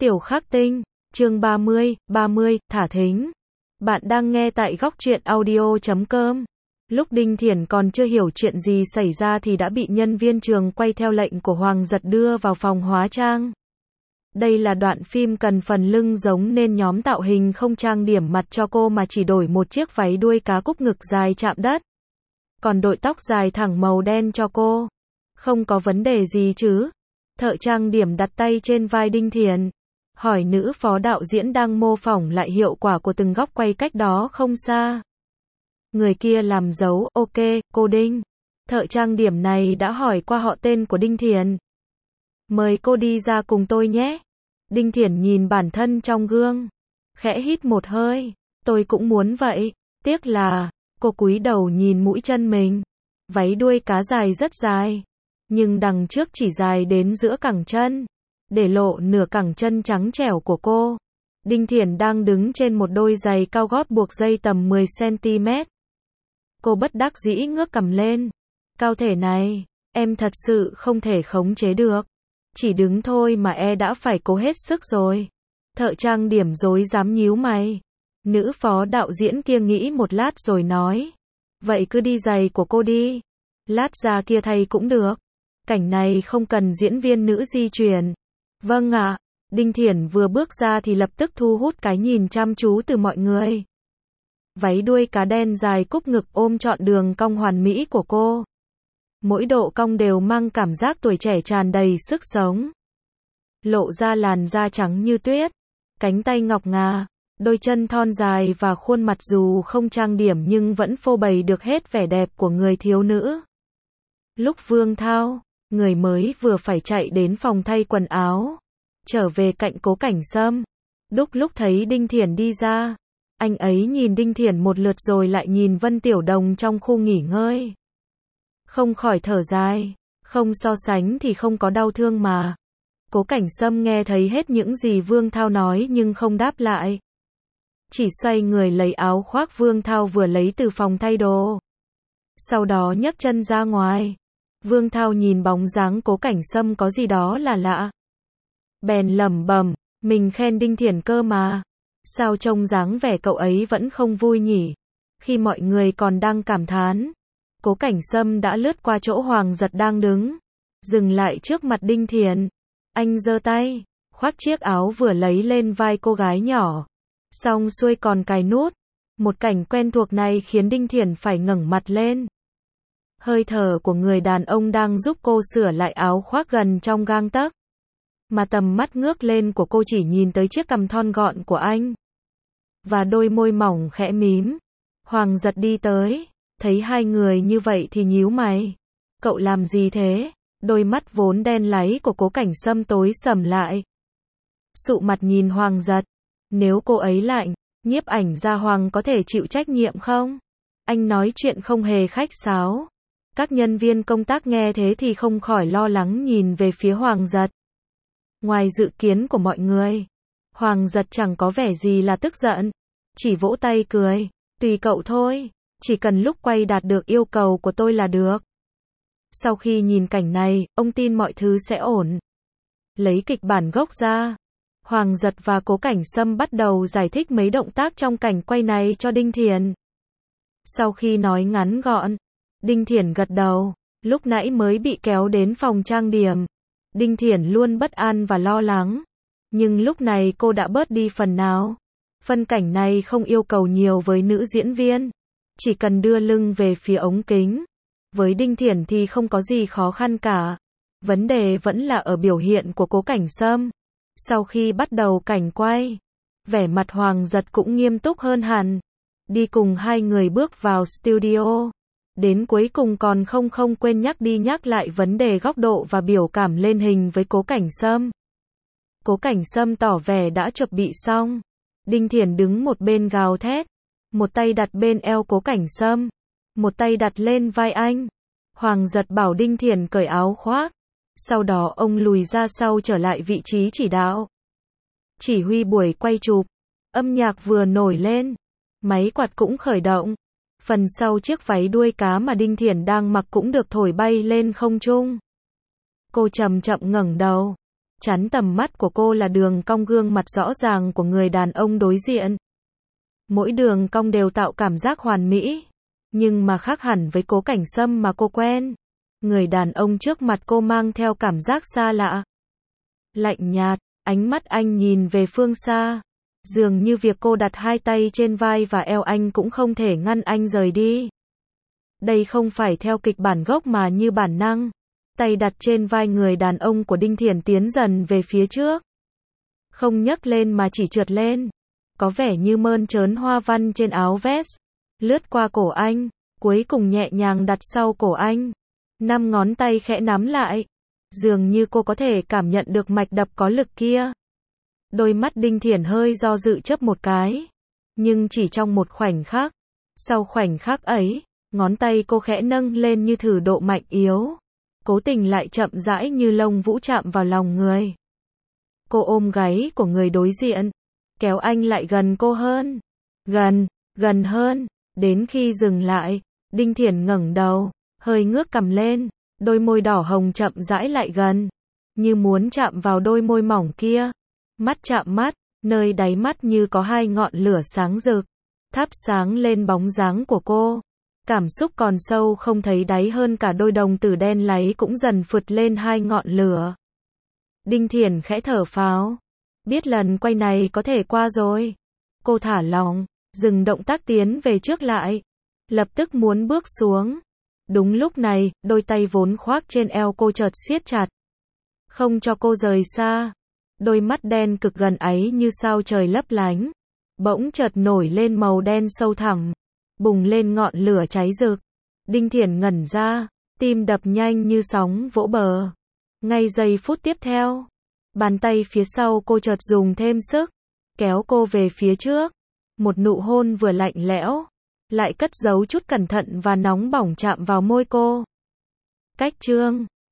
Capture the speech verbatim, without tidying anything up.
Tiểu Khắc Tinh, chương ba mươi, ba mươi, thả thính. Bạn đang nghe tại góc truyện audio chấm com. Lúc Đinh Thiển còn chưa hiểu chuyện gì xảy ra thì đã bị nhân viên trường quay theo lệnh của Hoàng Giật đưa vào phòng hóa trang. Đây là đoạn phim cần phần lưng giống nên nhóm tạo hình không trang điểm mặt cho cô mà chỉ đổi một chiếc váy đuôi cá cúc ngực dài chạm đất. Còn đội tóc dài thẳng màu đen cho cô. Không có vấn đề gì chứ? Thợ trang điểm đặt tay trên vai Đinh Thiển. Hỏi nữ phó đạo diễn đang mô phỏng lại hiệu quả của từng góc quay cách đó không xa. Người kia làm dấu, ok, cô Đinh. Thợ trang điểm này đã hỏi qua họ tên của Đinh Thiển. Mời cô đi ra cùng tôi nhé. Đinh Thiển nhìn bản thân trong gương. Khẽ hít một hơi. Tôi cũng muốn vậy. Tiếc là, cô cúi đầu nhìn mũi chân mình. Váy đuôi cá dài rất dài. Nhưng đằng trước chỉ dài đến giữa cẳng chân. Để lộ nửa cẳng chân trắng trẻo của cô. Đinh Thiển đang đứng trên một đôi giày cao gót buộc dây tầm mười xăng-ti-mét. Cô bất đắc dĩ ngước cằm lên. Cao thể này, em thật sự không thể khống chế được. Chỉ đứng thôi mà e đã phải cố hết sức rồi. Thợ trang điểm rối rắm nhíu mày. Nữ phó đạo diễn kia nghĩ một lát rồi nói. Vậy cứ đi giày của cô đi. Lát ra kia thay cũng được. Cảnh này không cần diễn viên nữ di chuyển. Vâng ạ. Đinh Thiển vừa bước ra thì lập tức thu hút cái nhìn chăm chú từ mọi người. Váy đuôi cá đen dài cúc ngực ôm trọn đường cong hoàn mỹ của cô. Mỗi độ cong đều mang cảm giác tuổi trẻ tràn đầy sức sống. Lộ ra làn da trắng như tuyết, cánh tay ngọc ngà, đôi chân thon dài và khuôn mặt dù không trang điểm nhưng vẫn phô bày được hết vẻ đẹp của người thiếu nữ. Lúc Vương Thao, người mới vừa phải chạy đến phòng thay quần áo, trở về cạnh Cố Cảnh Sâm. Đúc lúc thấy Đinh Thiển đi ra, anh ấy nhìn Đinh Thiển một lượt rồi lại nhìn Vân Tiểu Đồng trong khu nghỉ ngơi. Không khỏi thở dài, không so sánh thì không có đau thương mà. Cố Cảnh Sâm nghe thấy hết những gì Vương Thao nói nhưng không đáp lại. Chỉ xoay người lấy áo khoác Vương Thao vừa lấy từ phòng thay đồ. Sau đó nhấc chân ra ngoài. Vương Thao nhìn bóng dáng Cố Cảnh Sâm có gì đó là lạ. Bèn lẩm bẩm, mình khen Đinh Thiển cơ mà. Sao trông dáng vẻ cậu ấy vẫn không vui nhỉ? Khi mọi người còn đang cảm thán, Cố Cảnh Sâm đã lướt qua chỗ Hoàng Giật đang đứng, dừng lại trước mặt Đinh Thiển. Anh giơ tay, khoác chiếc áo vừa lấy lên vai cô gái nhỏ. Xong xuôi còn cài nút. Một cảnh quen thuộc này khiến Đinh Thiển phải ngẩng mặt lên. Hơi thở của người đàn ông đang giúp cô sửa lại áo khoác gần trong gang tấc. Mà tầm mắt ngước lên của cô chỉ nhìn tới chiếc cằm thon gọn của anh. Và đôi môi mỏng khẽ mím. Hoàng Giật đi tới, thấy hai người như vậy thì nhíu mày. Cậu làm gì thế? Đôi mắt vốn đen láy của Cố Cảnh Sâm tối sầm lại. Sụ mặt nhìn Hoàng Giật. Nếu cô ấy lạnh, nhiếp ảnh gia Hoàng có thể chịu trách nhiệm không? Anh nói chuyện không hề khách sáo. Các nhân viên công tác nghe thế thì không khỏi lo lắng nhìn về phía Hoàng Giật. Ngoài dự kiến của mọi người, Hoàng Giật chẳng có vẻ gì là tức giận. Chỉ vỗ tay cười. Tùy cậu thôi. Chỉ cần lúc quay đạt được yêu cầu của tôi là được. Sau khi nhìn cảnh này, ông tin mọi thứ sẽ ổn. Lấy kịch bản gốc ra, Hoàng Giật và Cố Cảnh Sâm bắt đầu giải thích mấy động tác trong cảnh quay này cho Đinh Thiển. Sau khi nói ngắn gọn, Đinh Thiển gật đầu. Lúc nãy mới bị kéo đến phòng trang điểm, Đinh Thiển luôn bất an và lo lắng. Nhưng lúc này cô đã bớt đi phần nào. Phân cảnh này không yêu cầu nhiều với nữ diễn viên. Chỉ cần đưa lưng về phía ống kính. Với Đinh Thiển thì không có gì khó khăn cả. Vấn đề vẫn là ở biểu hiện của Cố Cảnh Sâm. Sau khi bắt đầu cảnh quay, vẻ mặt Hoàng Giật cũng nghiêm túc hơn hẳn. Đi cùng hai người bước vào studio. Đến cuối cùng còn không không quên nhắc đi nhắc lại vấn đề góc độ và biểu cảm lên hình với Cố Cảnh Sâm. Cố Cảnh Sâm tỏ vẻ đã chuẩn bị xong. Đinh Thiển đứng một bên gào thét. Một tay đặt bên eo Cố Cảnh Sâm. Một tay đặt lên vai anh. Hoàng Giật bảo Đinh Thiển cởi áo khoác. Sau đó ông lùi ra sau trở lại vị trí chỉ đạo. Chỉ huy buổi quay chụp. Âm nhạc vừa nổi lên. Máy quạt cũng khởi động. Phần sau chiếc váy đuôi cá mà Đinh Thiển đang mặc cũng được thổi bay lên không trung. Cô chậm chậm ngẩng đầu. Chắn tầm mắt của cô là đường cong gương mặt rõ ràng của người đàn ông đối diện. Mỗi đường cong đều tạo cảm giác hoàn mỹ. Nhưng mà khác hẳn với Cố Cảnh Sâm mà cô quen. Người đàn ông trước mặt cô mang theo cảm giác xa lạ. Lạnh nhạt, ánh mắt anh nhìn về phương xa. Dường như việc cô đặt hai tay trên vai và eo anh cũng không thể ngăn anh rời đi. Đây không phải theo kịch bản gốc mà như bản năng. Tay đặt trên vai người đàn ông của Đinh Thiển tiến dần về phía trước. Không nhấc lên mà chỉ trượt lên. Có vẻ như mơn trớn hoa văn trên áo vest. Lướt qua cổ anh, cuối cùng nhẹ nhàng đặt sau cổ anh. Năm ngón tay khẽ nắm lại. Dường như cô có thể cảm nhận được mạch đập có lực kia. Đôi mắt Đinh Thiển hơi do dự chớp một cái. Nhưng chỉ trong một khoảnh khắc. Sau khoảnh khắc ấy, ngón tay cô khẽ nâng lên như thử độ mạnh yếu. Cố tình lại chậm rãi như lông vũ chạm vào lòng người. Cô ôm gáy của người đối diện. Kéo anh lại gần cô hơn. Gần, gần hơn. Đến khi dừng lại, Đinh Thiển ngẩng đầu, hơi ngước cằm lên. Đôi môi đỏ hồng chậm rãi lại gần. Như muốn chạm vào đôi môi mỏng kia. Mắt chạm mắt, nơi đáy mắt như có hai ngọn lửa sáng rực. Thắp sáng lên bóng dáng của cô. Cảm xúc còn sâu không thấy đáy hơn cả đôi đồng tử đen láy cũng dần phụt lên hai ngọn lửa. Đinh Thiển khẽ thở phào. Biết lần quay này có thể qua rồi. Cô thả lỏng, dừng động tác tiến về trước lại. Lập tức muốn bước xuống. Đúng lúc này, đôi tay vốn khoác trên eo cô chợt siết chặt. Không cho cô rời xa. Đôi mắt đen cực gần ấy như sao trời lấp lánh. Bỗng chợt nổi lên màu đen sâu thẳm. Bùng lên ngọn lửa cháy rực. Đinh Thiển ngẩn ra, tim đập nhanh như sóng vỗ bờ. Ngay giây phút tiếp theo, bàn tay phía sau cô chợt dùng thêm sức, kéo cô về phía trước. Một nụ hôn vừa lạnh lẽo, lại cất giấu chút cẩn thận và nóng bỏng chạm vào môi cô. Cách chương